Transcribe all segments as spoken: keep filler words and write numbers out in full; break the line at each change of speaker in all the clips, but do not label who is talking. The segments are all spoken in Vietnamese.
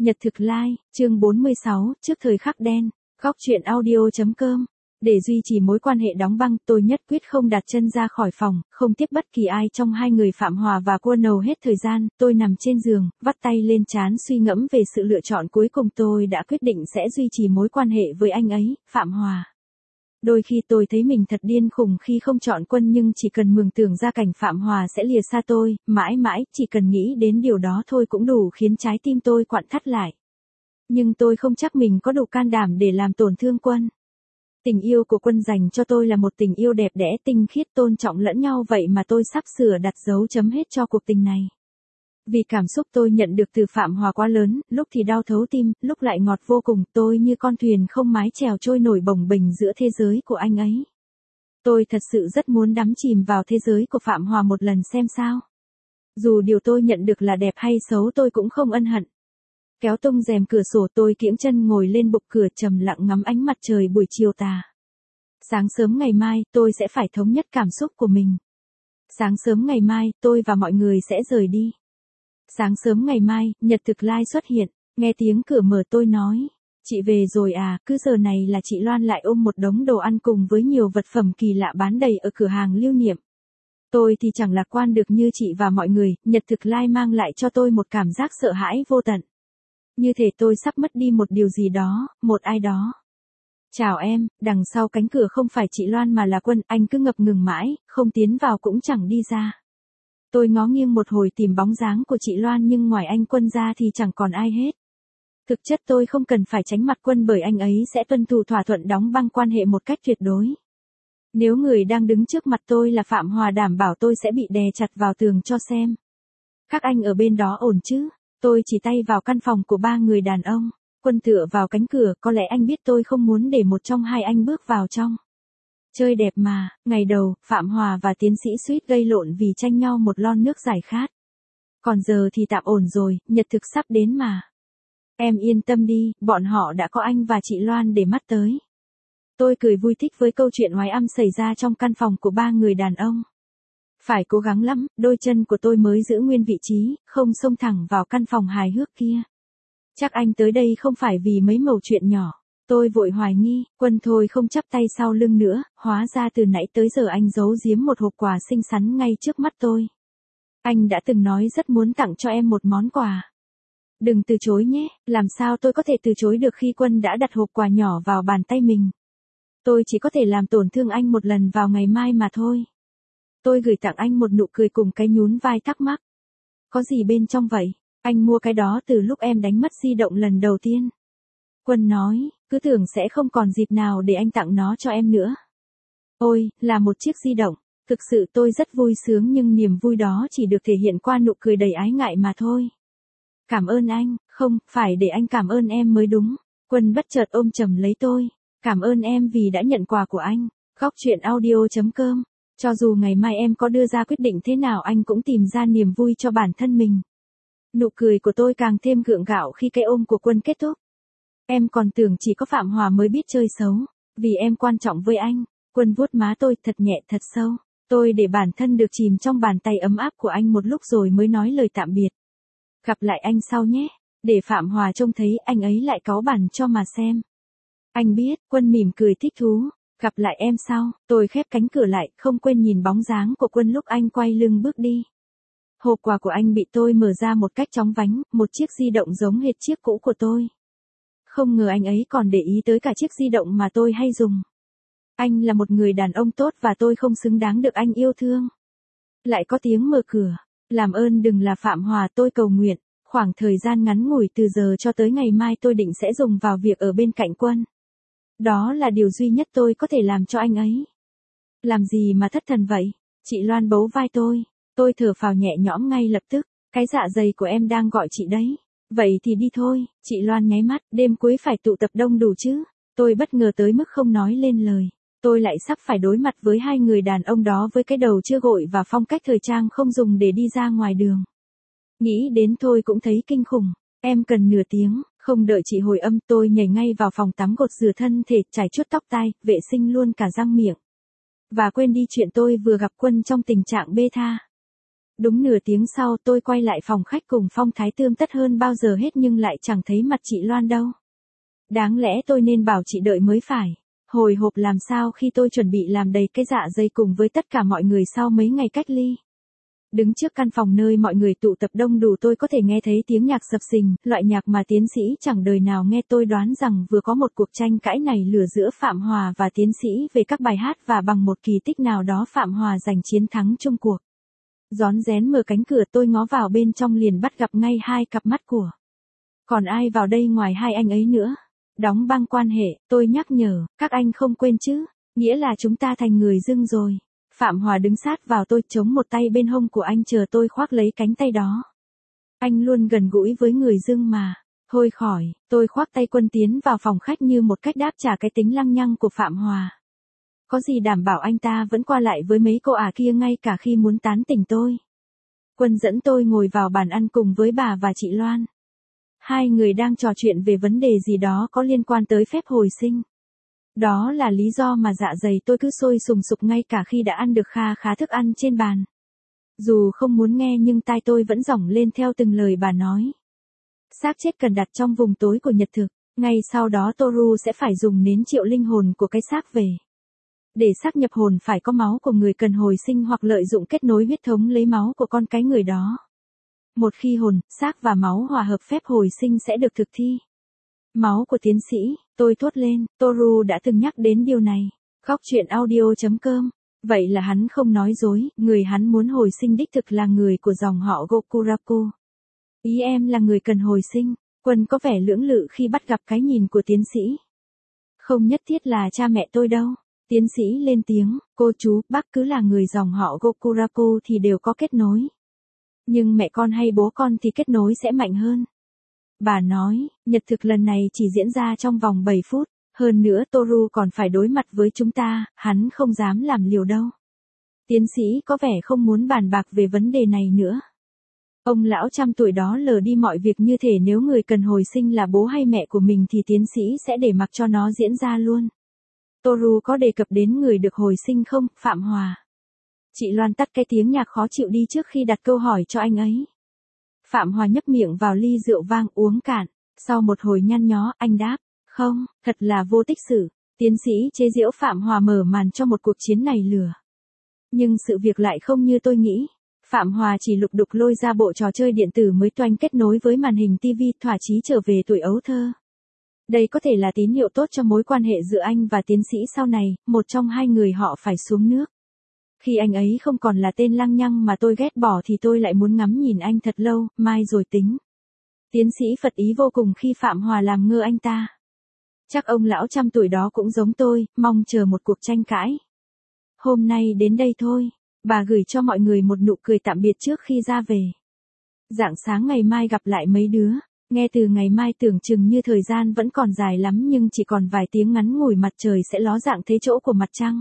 Nhật thực like, chương bốn mươi sáu, trước thời khắc đen, góc truyện audio chấm com. Để duy trì mối quan hệ đóng băng, tôi nhất quyết không đặt chân ra khỏi phòng, không tiếp bất kỳ ai trong hai người Phạm Hòa và Quân hầu hết thời gian. Tôi nằm trên giường, vắt tay lên trán suy ngẫm về sự lựa chọn cuối cùng. Tôi đã quyết định sẽ duy trì mối quan hệ với anh ấy, Phạm Hòa. Đôi khi tôi thấy mình thật điên khùng khi không chọn Quân, nhưng chỉ cần mường tượng ra cảnh Phạm Hòa sẽ lìa xa tôi, mãi mãi, chỉ cần nghĩ đến điều đó thôi cũng đủ khiến trái tim tôi quặn thắt lại. Nhưng tôi không chắc mình có đủ can đảm để làm tổn thương Quân. Tình yêu của Quân dành cho tôi là một tình yêu đẹp đẽ, tinh khiết, tôn trọng lẫn nhau, vậy mà tôi sắp sửa đặt dấu chấm hết cho cuộc tình này. Vì cảm xúc tôi nhận được từ Phạm Hòa quá lớn, lúc thì đau thấu tim, lúc lại ngọt vô cùng. Tôi như con thuyền không mái chèo trôi nổi bồng bềnh giữa thế giới của anh ấy. Tôi thật sự rất muốn đắm chìm vào thế giới của Phạm Hòa một lần xem sao. Dù điều tôi nhận được là đẹp hay xấu tôi cũng không ân hận. Kéo tung rèm cửa sổ, tôi kiễng chân ngồi lên bục cửa trầm lặng ngắm ánh mặt trời buổi chiều tà. Sáng sớm ngày mai, tôi sẽ phải thống nhất cảm xúc của mình. Sáng sớm ngày mai, tôi và mọi người sẽ rời đi. Sáng sớm ngày mai, Nhật thực like xuất hiện, nghe tiếng cửa mở tôi nói. Chị về rồi à? Cứ giờ này là chị Loan lại ôm một đống đồ ăn cùng với nhiều vật phẩm kỳ lạ bán đầy ở cửa hàng lưu niệm. Tôi thì chẳng lạc quan được như chị và mọi người. Nhật thực like mang lại cho tôi một cảm giác sợ hãi vô tận. Như thể tôi sắp mất đi một điều gì đó, một ai đó. Chào em, đằng sau cánh cửa không phải chị Loan mà là Quân. Anh cứ ngập ngừng mãi, không tiến vào cũng chẳng đi ra. Tôi ngó nghiêng một hồi tìm bóng dáng của chị Loan, nhưng ngoài anh Quân ra thì chẳng còn ai hết. Thực chất tôi không cần phải tránh mặt Quân bởi anh ấy sẽ tuân thủ thỏa thuận đóng băng quan hệ một cách tuyệt đối. Nếu người đang đứng trước mặt tôi là Phạm Hòa, đảm bảo tôi sẽ bị đè chặt vào tường cho xem. Các anh ở bên đó ổn chứ? Tôi chỉ tay vào căn phòng của ba người đàn ông. Quân tựa vào cánh cửa, có lẽ anh biết tôi không muốn để một trong hai anh bước vào trong. Chơi đẹp mà. Ngày đầu, Phạm Hòa và tiến sĩ suýt gây lộn vì tranh nhau một lon nước giải khát. Còn giờ thì tạm ổn rồi, nhật thực sắp đến mà. Em yên tâm đi, bọn họ đã có anh và chị Loan để mắt tới. Tôi cười vui thích với câu chuyện oái âm xảy ra trong căn phòng của ba người đàn ông. Phải cố gắng lắm, đôi chân của tôi mới giữ nguyên vị trí, không xông thẳng vào căn phòng hài hước kia. Chắc anh tới đây không phải vì mấy mẩu chuyện nhỏ. Tôi vội hoài nghi. Quân thôi không chắp tay sau lưng nữa, hóa ra từ nãy tới giờ anh giấu giếm một hộp quà xinh xắn ngay trước mắt tôi. Anh đã từng nói rất muốn tặng cho em một món quà. Đừng từ chối nhé. Làm sao tôi có thể từ chối được khi Quân đã đặt hộp quà nhỏ vào bàn tay mình. Tôi chỉ có thể làm tổn thương anh một lần vào ngày mai mà thôi. Tôi gửi tặng anh một nụ cười cùng cái nhún vai thắc mắc. Có gì bên trong vậy? Anh mua cái đó từ lúc em đánh mất di động lần đầu tiên. Quân nói, cứ tưởng sẽ không còn dịp nào để anh tặng nó cho em nữa. Ôi, là một chiếc di động. Thực sự tôi rất vui sướng, nhưng niềm vui đó chỉ được thể hiện qua nụ cười đầy ái ngại mà thôi. Cảm ơn anh. Không, phải để anh cảm ơn em mới đúng. Quân bất chợt ôm chầm lấy tôi. Cảm ơn em vì đã nhận quà của anh. Góc truyện audio chấm com. Cho dù ngày mai em có đưa ra quyết định thế nào, anh cũng tìm ra niềm vui cho bản thân mình. Nụ cười của tôi càng thêm gượng gạo khi cái ôm của Quân kết thúc. Em còn tưởng chỉ có Phạm Hòa mới biết chơi xấu. Vì em quan trọng với anh. Quân vuốt má tôi thật nhẹ thật sâu. Tôi để bản thân được chìm trong bàn tay ấm áp của anh một lúc rồi mới nói lời tạm biệt. Gặp lại anh sau nhé. Để Phạm Hòa trông thấy, anh ấy lại cáu bẳn cho mà xem. Anh biết. Quân mỉm cười thích thú. Gặp lại em sau. Tôi khép cánh cửa lại, không quên nhìn bóng dáng của Quân lúc anh quay lưng bước đi. Hộp quà của anh bị tôi mở ra một cách chóng vánh, một chiếc di động giống hệt chiếc cũ của tôi. Không ngờ anh ấy còn để ý tới cả chiếc di động mà tôi hay dùng. Anh là một người đàn ông tốt và tôi không xứng đáng được anh yêu thương. Lại có tiếng mở cửa. Làm ơn đừng là Phạm Hòa, tôi cầu nguyện. Khoảng thời gian ngắn ngủi từ giờ cho tới ngày mai tôi định sẽ dùng vào việc ở bên cạnh Quân. Đó là điều duy nhất tôi có thể làm cho anh ấy. Làm gì mà thất thần vậy? Chị Loan bấu vai tôi. Tôi thở phào nhẹ nhõm ngay lập tức. Cái dạ dày của em đang gọi chị đấy. Vậy thì đi thôi. Chị Loan nháy mắt. Đêm cuối phải tụ tập đông đủ chứ? Tôi bất ngờ tới mức không nói lên lời. Tôi lại sắp phải đối mặt với hai người đàn ông đó với cái đầu chưa gội và phong cách thời trang không dùng để đi ra ngoài đường. Nghĩ đến thôi cũng thấy kinh khủng. Em cần nửa tiếng. Không đợi chị hồi âm, tôi nhảy ngay vào phòng tắm, gột rửa thân thể, chải chuốt tóc tai, vệ sinh luôn cả răng miệng. Và quên đi chuyện tôi vừa gặp Quân trong tình trạng bê tha. Đúng nửa tiếng sau tôi quay lại phòng khách cùng phong thái tươm tất hơn bao giờ hết nhưng lại chẳng thấy mặt chị Loan đâu. Đáng lẽ tôi nên bảo chị đợi mới phải. Hồi hộp làm sao khi tôi chuẩn bị làm đầy cái dạ dày cùng với tất cả mọi người sau mấy ngày cách ly. Đứng trước căn phòng nơi mọi người tụ tập đông đủ tôi có thể nghe thấy tiếng nhạc sập sình, loại nhạc mà tiến sĩ chẳng đời nào nghe. Tôi đoán rằng vừa có một cuộc tranh cãi nảy lửa giữa Phạm Hòa và tiến sĩ về các bài hát và bằng một kỳ tích nào đó Phạm Hòa giành chiến thắng chung cuộc. Rón rén mở cánh cửa tôi ngó vào bên trong liền bắt gặp ngay hai cặp mắt của. Còn ai vào đây ngoài hai anh ấy nữa? Đóng băng quan hệ, tôi nhắc nhở, các anh không quên chứ, nghĩa là chúng ta thành người dưng rồi. Phạm Hòa đứng sát vào tôi chống một tay bên hông của anh chờ tôi khoác lấy cánh tay đó. Anh luôn gần gũi với người dưng mà. Thôi khỏi, tôi khoác tay Quân tiến vào phòng khách như một cách đáp trả cái tính lăng nhăng của Phạm Hòa. Có gì đảm bảo anh ta vẫn qua lại với mấy cô ả kia ngay cả khi muốn tán tỉnh tôi. Quân dẫn tôi ngồi vào bàn ăn cùng với bà và chị Loan. Hai người đang trò chuyện về vấn đề gì đó có liên quan tới phép hồi sinh. Đó là lý do mà dạ dày tôi cứ sôi sùng sục ngay cả khi đã ăn được kha khá thức ăn trên bàn. Dù không muốn nghe nhưng tai tôi vẫn dỏng lên theo từng lời bà nói. Xác chết cần đặt trong vùng tối của nhật thực, ngay sau đó Toru sẽ phải dùng nến triệu linh hồn của cái xác về. Để xác nhập hồn phải có máu của người cần hồi sinh hoặc lợi dụng kết nối huyết thống lấy máu của con cái người đó. Một khi hồn, xác và máu hòa hợp phép hồi sinh sẽ được thực thi. Máu của tiến sĩ, tôi thốt lên, Toru đã từng nhắc đến điều này. Góc truyện audio chấm com. Vậy là hắn không nói dối, người hắn muốn hồi sinh đích thực là người của dòng họ Gokuraku. Ý em là người cần hồi sinh. Quân có vẻ lưỡng lự khi bắt gặp cái nhìn của tiến sĩ. Không nhất thiết là cha mẹ tôi đâu. Tiến sĩ lên tiếng, cô chú, bác cứ là người dòng họ Gokuraku thì đều có kết nối. Nhưng mẹ con hay bố con thì kết nối sẽ mạnh hơn. Bà nói, nhật thực lần này chỉ diễn ra trong vòng bảy phút, hơn nữa Toru còn phải đối mặt với chúng ta, hắn không dám làm liều đâu. Tiến sĩ có vẻ không muốn bàn bạc về vấn đề này nữa. Ông lão trăm tuổi đó lờ đi mọi việc như thể nếu người cần hồi sinh là bố hay mẹ của mình thì tiến sĩ sẽ để mặc cho nó diễn ra luôn. Toru có đề cập đến người được hồi sinh không, Phạm Hòa? Chị Loan tắt cái tiếng nhạc khó chịu đi trước khi đặt câu hỏi cho anh ấy. Phạm Hòa nhấp miệng vào ly rượu vang uống cạn, sau một hồi nhăn nhó, anh đáp, không, thật là vô tích sự. Tiến sĩ chế giễu Phạm Hòa mở màn cho một cuộc chiến này lửa. Nhưng sự việc lại không như tôi nghĩ. Phạm Hòa chỉ lục đục lôi ra bộ trò chơi điện tử mới toanh kết nối với màn hình ti vi, thỏa chí trở về tuổi ấu thơ. Đây có thể là tín hiệu tốt cho mối quan hệ giữa anh và tiến sĩ sau này, một trong hai người họ phải xuống nước. Khi anh ấy không còn là tên lăng nhăng mà tôi ghét bỏ thì tôi lại muốn ngắm nhìn anh thật lâu, mai rồi tính. Tiến sĩ phật ý vô cùng khi Phạm Hòa làm ngơ anh ta. Chắc ông lão trăm tuổi đó cũng giống tôi, mong chờ một cuộc tranh cãi. Hôm nay đến đây thôi, bà gửi cho mọi người một nụ cười tạm biệt trước khi ra về. Rạng sáng ngày mai gặp lại mấy đứa. Nghe từ ngày mai tưởng chừng như thời gian vẫn còn dài lắm nhưng chỉ còn vài tiếng ngắn ngủi mặt trời sẽ ló dạng thế chỗ của mặt trăng.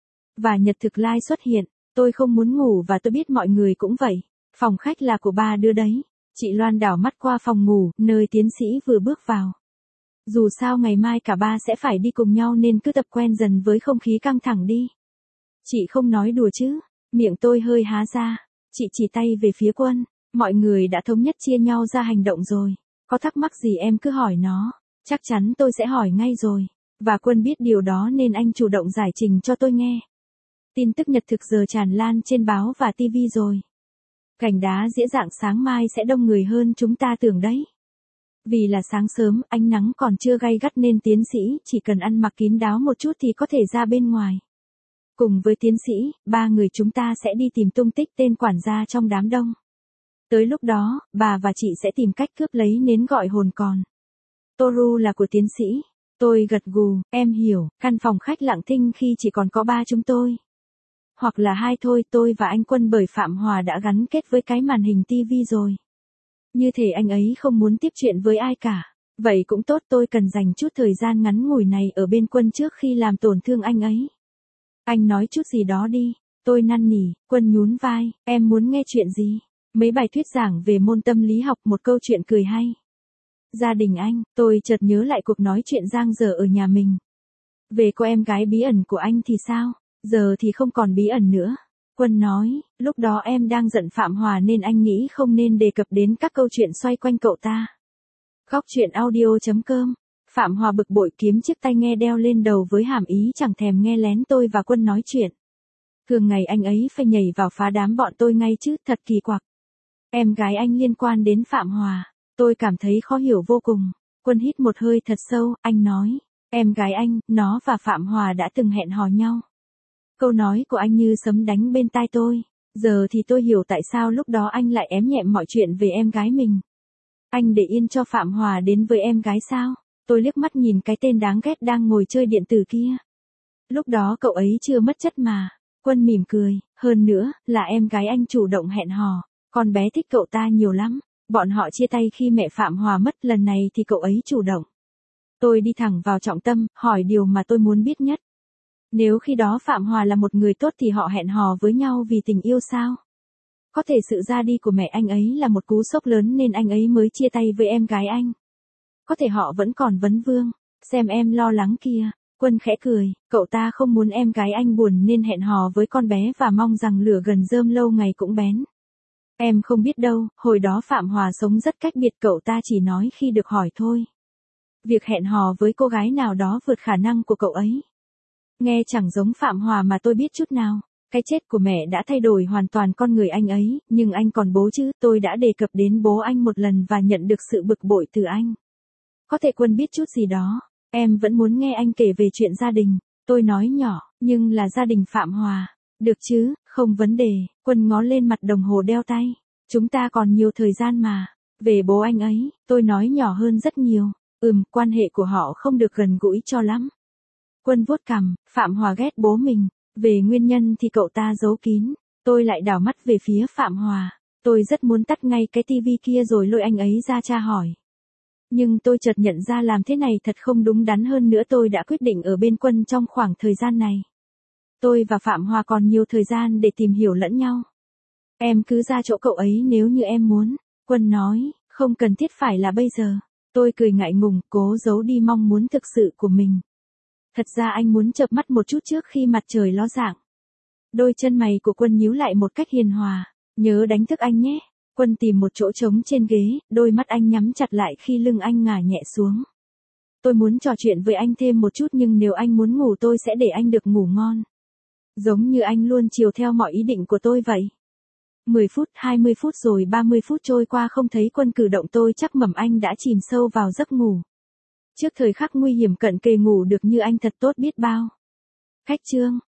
Và nhật thực lai xuất hiện, tôi không muốn ngủ và tôi biết mọi người cũng vậy. Phòng khách là của ba đứa đấy. Chị Loan đảo mắt qua phòng ngủ, nơi tiến sĩ vừa bước vào. Dù sao ngày mai cả ba sẽ phải đi cùng nhau nên cứ tập quen dần với không khí căng thẳng đi. Chị không nói đùa chứ, miệng tôi hơi há ra. Chị chỉ tay về phía Quân, mọi người đã thống nhất chia nhau ra hành động rồi. Có thắc mắc gì em cứ hỏi nó, chắc chắn tôi sẽ hỏi ngay rồi. Và Quân biết điều đó nên anh chủ động giải trình cho tôi nghe. Tin tức nhật thực giờ tràn lan trên báo và ti vi rồi. Gành đá dĩa rạng sáng mai sẽ đông người hơn chúng ta tưởng đấy. Vì là sáng sớm, ánh nắng còn chưa gay gắt nên tiến sĩ chỉ cần ăn mặc kín đáo một chút thì có thể ra bên ngoài. Cùng với tiến sĩ, ba người chúng ta sẽ đi tìm tung tích tên quản gia trong đám đông. Tới lúc đó, bà và chị sẽ tìm cách cướp lấy nến gọi hồn còn. Toru là của tiến sĩ. Tôi gật gù, em hiểu, căn phòng khách lặng thinh khi chỉ còn có ba chúng tôi. Hoặc là hai thôi, tôi và anh Quân, bởi Phạm Hòa đã gắn kết với cái màn hình ti vi rồi. Như thể anh ấy không muốn tiếp chuyện với ai cả. Vậy cũng tốt, tôi cần dành chút thời gian ngắn ngủi này ở bên Quân trước khi làm tổn thương anh ấy. Anh nói chút gì đó đi. Tôi năn nỉ. Quân nhún vai, em muốn nghe chuyện gì? Mấy bài thuyết giảng về môn tâm lý học, một câu chuyện cười hay. Gia đình anh, tôi chợt nhớ lại cuộc nói chuyện giang dở ở nhà mình. Về cô em gái bí ẩn của anh thì sao? Giờ thì không còn bí ẩn nữa. Quân nói, lúc đó em đang giận Phạm Hòa nên anh nghĩ không nên đề cập đến các câu chuyện xoay quanh cậu ta. Góc truyện audio.com. Phạm Hòa bực bội kiếm chiếc tai nghe đeo lên đầu với hàm ý chẳng thèm nghe lén tôi và Quân nói chuyện. Thường ngày anh ấy phải nhảy vào phá đám bọn tôi ngay chứ, thật kỳ quặc. Em gái anh liên quan đến Phạm Hòa, tôi cảm thấy khó hiểu vô cùng. Quân hít một hơi thật sâu, anh nói, em gái anh, nó và Phạm Hòa đã từng hẹn hò nhau. Câu nói của anh như sấm đánh bên tai tôi, giờ thì tôi hiểu tại sao lúc đó anh lại ém nhẹm mọi chuyện về em gái mình. Anh để yên cho Phạm Hòa đến với em gái sao? Tôi liếc mắt nhìn cái tên đáng ghét đang ngồi chơi điện tử kia. Lúc đó cậu ấy chưa mất chất mà. Quân mỉm cười, hơn nữa, là em gái anh chủ động hẹn hò, con bé thích cậu ta nhiều lắm. Bọn họ chia tay khi mẹ Phạm Hòa mất, lần này thì cậu ấy chủ động. Tôi đi thẳng vào trọng tâm, hỏi điều mà tôi muốn biết nhất. Nếu khi đó Phạm Hòa là một người tốt thì họ hẹn hò với nhau vì tình yêu sao? Có thể sự ra đi của mẹ anh ấy là một cú sốc lớn nên anh ấy mới chia tay với em gái anh. Có thể họ vẫn còn vấn vương, xem em lo lắng kia. Quân khẽ cười, cậu ta không muốn em gái anh buồn nên hẹn hò với con bé và mong rằng lửa gần rơm lâu ngày cũng bén. Em không biết đâu, hồi đó Phạm Hòa sống rất cách biệt, cậu ta chỉ nói khi được hỏi thôi. Việc hẹn hò với cô gái nào đó vượt khả năng của cậu ấy. Nghe chẳng giống Phạm Hòa mà tôi biết chút nào. Cái chết của mẹ đã thay đổi hoàn toàn con người anh ấy, nhưng anh còn bố chứ, tôi đã đề cập đến bố anh một lần và nhận được sự bực bội từ anh. Có thể Quân biết chút gì đó, em vẫn muốn nghe anh kể về chuyện gia đình, tôi nói nhỏ, nhưng là gia đình Phạm Hòa. Được chứ, không vấn đề. Quân ngó lên mặt đồng hồ đeo tay. Chúng ta còn nhiều thời gian mà. Về bố anh ấy, tôi nói nhỏ hơn rất nhiều. Ừm, quan hệ của họ không được gần gũi cho lắm. Quân vuốt cằm, Phạm Hòa ghét bố mình. Về nguyên nhân thì cậu ta giấu kín. Tôi lại đảo mắt về phía Phạm Hòa. Tôi rất muốn tắt ngay cái tivi kia rồi lôi anh ấy ra tra hỏi. Nhưng tôi chợt nhận ra làm thế này thật không đúng đắn, hơn nữa tôi đã quyết định ở bên Quân trong khoảng thời gian này. Tôi và Phạm Hòa còn nhiều thời gian để tìm hiểu lẫn nhau. Em cứ ra chỗ cậu ấy nếu như em muốn. Quân nói, không cần thiết phải là bây giờ. Tôi cười ngại ngùng, cố giấu đi mong muốn thực sự của mình. Thật ra anh muốn chợp mắt một chút trước khi mặt trời ló dạng. Đôi chân mày của Quân nhíu lại một cách hiền hòa. Nhớ đánh thức anh nhé. Quân tìm một chỗ trống trên ghế, đôi mắt anh nhắm chặt lại khi lưng anh ngả nhẹ xuống. Tôi muốn trò chuyện với anh thêm một chút, nhưng nếu anh muốn ngủ tôi sẽ để anh được ngủ ngon. Giống như anh luôn chiều theo mọi ý định của tôi vậy. mười phút, hai mươi phút rồi ba mươi phút trôi qua không thấy Quân cử động, tôi chắc mẩm anh đã chìm sâu vào giấc ngủ. Trước thời khắc nguy hiểm cận kề ngủ được như anh thật tốt biết bao. Khách trương,